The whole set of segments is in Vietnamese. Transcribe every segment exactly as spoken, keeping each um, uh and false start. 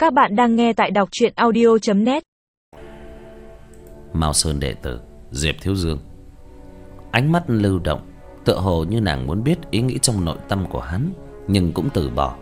Các bạn đang nghe tại đọc truyện audio chấm net. Mao Sơn đệ tử Diệp Thiếu Dương, ánh mắt lưu động, tựa hồ như nàng muốn biết ý nghĩ trong nội tâm của hắn, nhưng cũng từ bỏ.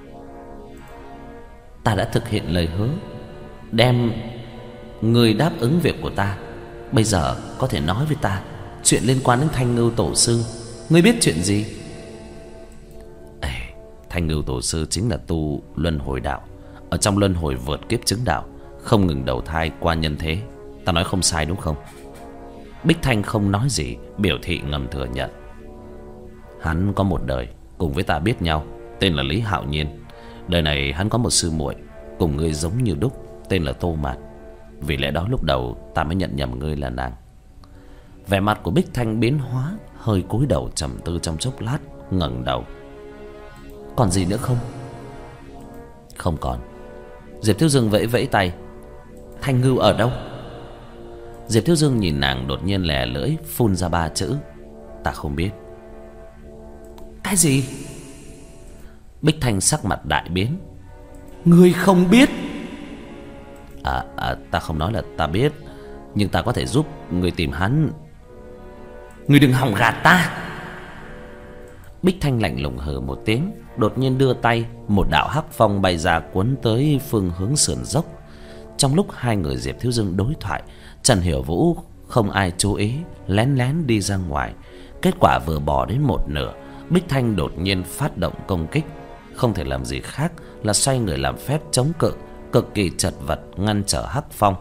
Ta đã thực hiện lời hứa, đem người đáp ứng việc của ta. Bây giờ có thể nói với ta chuyện liên quan đến Thanh Ngưu tổ sư. Ngươi biết chuyện gì? Ê, Thanh Ngưu tổ sư chính là tu luân hồi đạo, ở trong luân hồi vượt kiếp chứng đạo, không ngừng đầu thai qua nhân thế. Ta nói không sai đúng không? Bích Thanh không nói gì, biểu thị ngầm thừa nhận. Hắn có một đời cùng với ta biết nhau, tên là Lý Hạo Nhiên. Đời này hắn có một sư muội cùng ngươi giống như đúc, tên là Tô Mạt. Vì lẽ đó lúc đầu ta mới nhận nhầm ngươi là nàng. Vẻ mặt của Bích Thanh biến hóa, hơi cúi đầu trầm tư trong chốc lát, ngẩng đầu. Còn gì nữa không? Không còn. Diệp Thiếu Dương vẫy vẫy tay. Thanh Ngưu ở đâu? Diệp Thiếu Dương nhìn nàng, đột nhiên lè lưỡi phun ra ba chữ: ta không biết. Cái gì? Bích Thanh sắc mặt đại biến. Ngươi không biết? À, à ta không nói là ta biết, nhưng ta có thể giúp ngươi tìm hắn. Ngươi đừng hòng gạt ta. Bích Thanh lạnh lùng hừ một tiếng, đột nhiên đưa tay, một đạo hắc phong bay ra cuốn tới phương hướng sườn dốc. Trong lúc hai người Diệp Thiếu Dương đối thoại, Trần Hiểu Vũ không ai chú ý, lén lén đi ra ngoài. Kết quả vừa bỏ đến một nửa, Bích Thanh đột nhiên phát động công kích. Không thể làm gì khác là xoay người làm phép chống cự, cực kỳ chật vật ngăn trở hắc phong.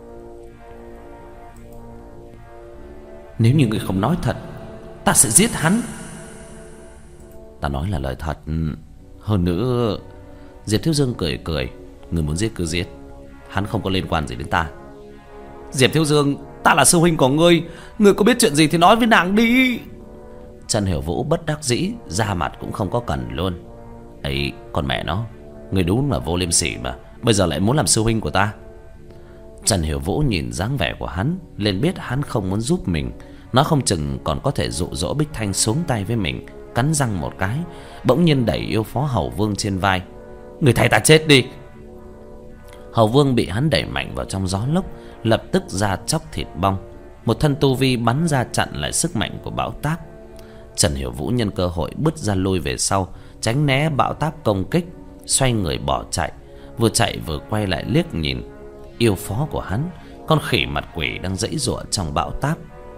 Nếu như ngươi không nói thật, ta sẽ giết hắn. Ta nói là lời thật. Hơn nữa, Diệp Thiếu Dương cười cười, ngươi muốn giết cứ giết, hắn không có liên quan gì đến ta. Diệp Thiếu Dương, ta là sư huynh của ngươi, ngươi có biết chuyện gì thì nói với nàng đi. Trần Hiểu Vũ bất đắc dĩ, ra mặt cũng không có cần luôn. Ấy, con mẹ nó, ngươi đúng là vô liêm sỉ mà, bây giờ lại muốn làm sư huynh của ta. Trần Hiểu Vũ nhìn dáng vẻ của hắn, liền biết hắn không muốn giúp mình. Nó không chừng còn có thể dụ dỗ Bích Thanh xuống tay với mình. Cắn răng một cái, bỗng nhiên đẩy yêu phó Hầu Vương trên vai. Người thay ta chết đi. Hầu Vương bị hắn đẩy mạnh vào trong gió lốc, lập tức ra chóc thịt bong. Một thân tu vi bắn ra chặn lại sức mạnh của bão táp. Trần Hiểu Vũ nhân cơ hội bứt ra lui về sau, tránh né bão táp công kích, xoay người bỏ chạy. Vừa chạy vừa quay lại liếc nhìn yêu phó của hắn, con khỉ mặt quỷ đang giãy giụa trong bão táp,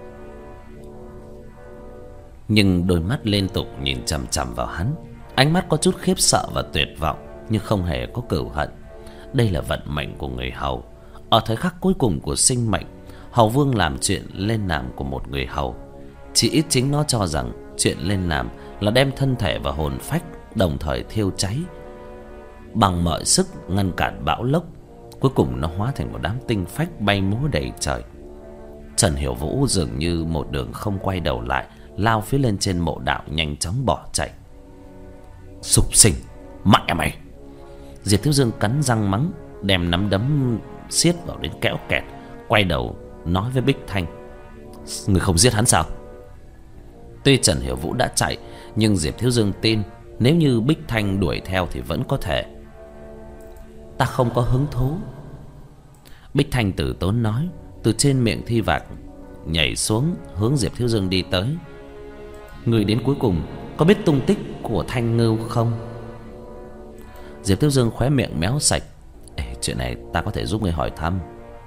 nhưng đôi mắt liên tục nhìn chằm chằm vào hắn. Ánh mắt có chút khiếp sợ và tuyệt vọng, nhưng không hề có cừu hận. Đây là vận mệnh của người hầu. Ở thời khắc cuối cùng của sinh mệnh, Hầu Vương làm chuyện lên làm của một người hầu. Chỉ ít chính nó cho rằng chuyện lên làm là đem thân thể và hồn phách đồng thời thiêu cháy, bằng mọi sức ngăn cản bão lốc. Cuối cùng nó hóa thành một đám tinh phách bay múa đầy trời. Trần Hiểu Vũ dường như một đường không quay đầu lại, lao phía lên trên mộ đạo, nhanh chóng bỏ chạy. Súc sinh, mẹ mày! Diệp Thiếu Dương cắn răng mắng, đem nắm đấm siết vào đến kéo kẹt, quay đầu nói với Bích Thanh: người không giết hắn sao? Tuy Trần Hiểu Vũ đã chạy, nhưng Diệp Thiếu Dương tin nếu như Bích Thanh đuổi theo thì vẫn có thể. Ta không có hứng thú. Bích Thanh từ tốn nói, từ trên miệng thi vạc nhảy xuống, hướng Diệp Thiếu Dương đi tới. Người đến cuối cùng có biết tung tích của Thanh Ngưu không? Diệp Thiếu Dương khóe miệng méo sạch. Ê, chuyện này ta có thể giúp người hỏi thăm.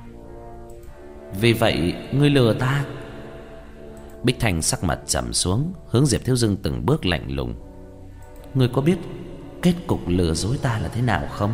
Vì vậy ngươi lừa ta? Bích Thanh sắc mặt trầm xuống, hướng Diệp Thiếu Dương từng bước lạnh lùng. Ngươi có biết kết cục lừa dối ta là thế nào không?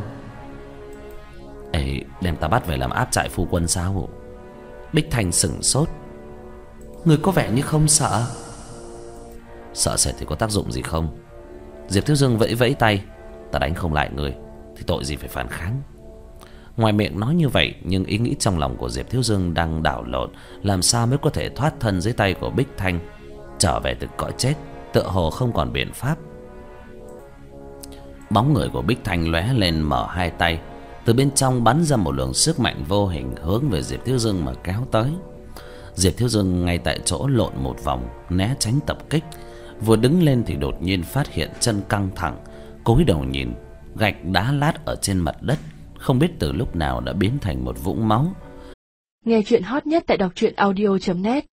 Ê, đem ta bắt về làm áp trại phu quân sao? Bích Thanh sửng sốt. Ngươi có vẻ như không sợ. Sợ sệt thì có tác dụng gì không? Diệp Thiếu Dương vẫy vẫy tay. Ta đánh không lại ngươi thì tội gì phải phản kháng. Ngoài miệng nói như vậy, nhưng ý nghĩ trong lòng của Diệp Thiếu Dương đang đảo lộn. Làm sao mới có thể thoát thân dưới tay của Bích Thanh, trở về từ cõi chết, tựa hồ không còn biện pháp. Bóng người của Bích Thanh lóe lên, mở hai tay, từ bên trong bắn ra một luồng sức mạnh vô hình hướng về Diệp Thiếu Dương mà kéo tới. Diệp Thiếu Dương ngay tại chỗ lộn một vòng, né tránh tập kích. Vừa đứng lên thì đột nhiên phát hiện chân căng thẳng, cúi đầu nhìn, gạch đá lát ở trên mặt đất không biết từ lúc nào đã biến thành một vũng máu. Nghe chuyện hot nhất tại đọc truyện audio chấm net.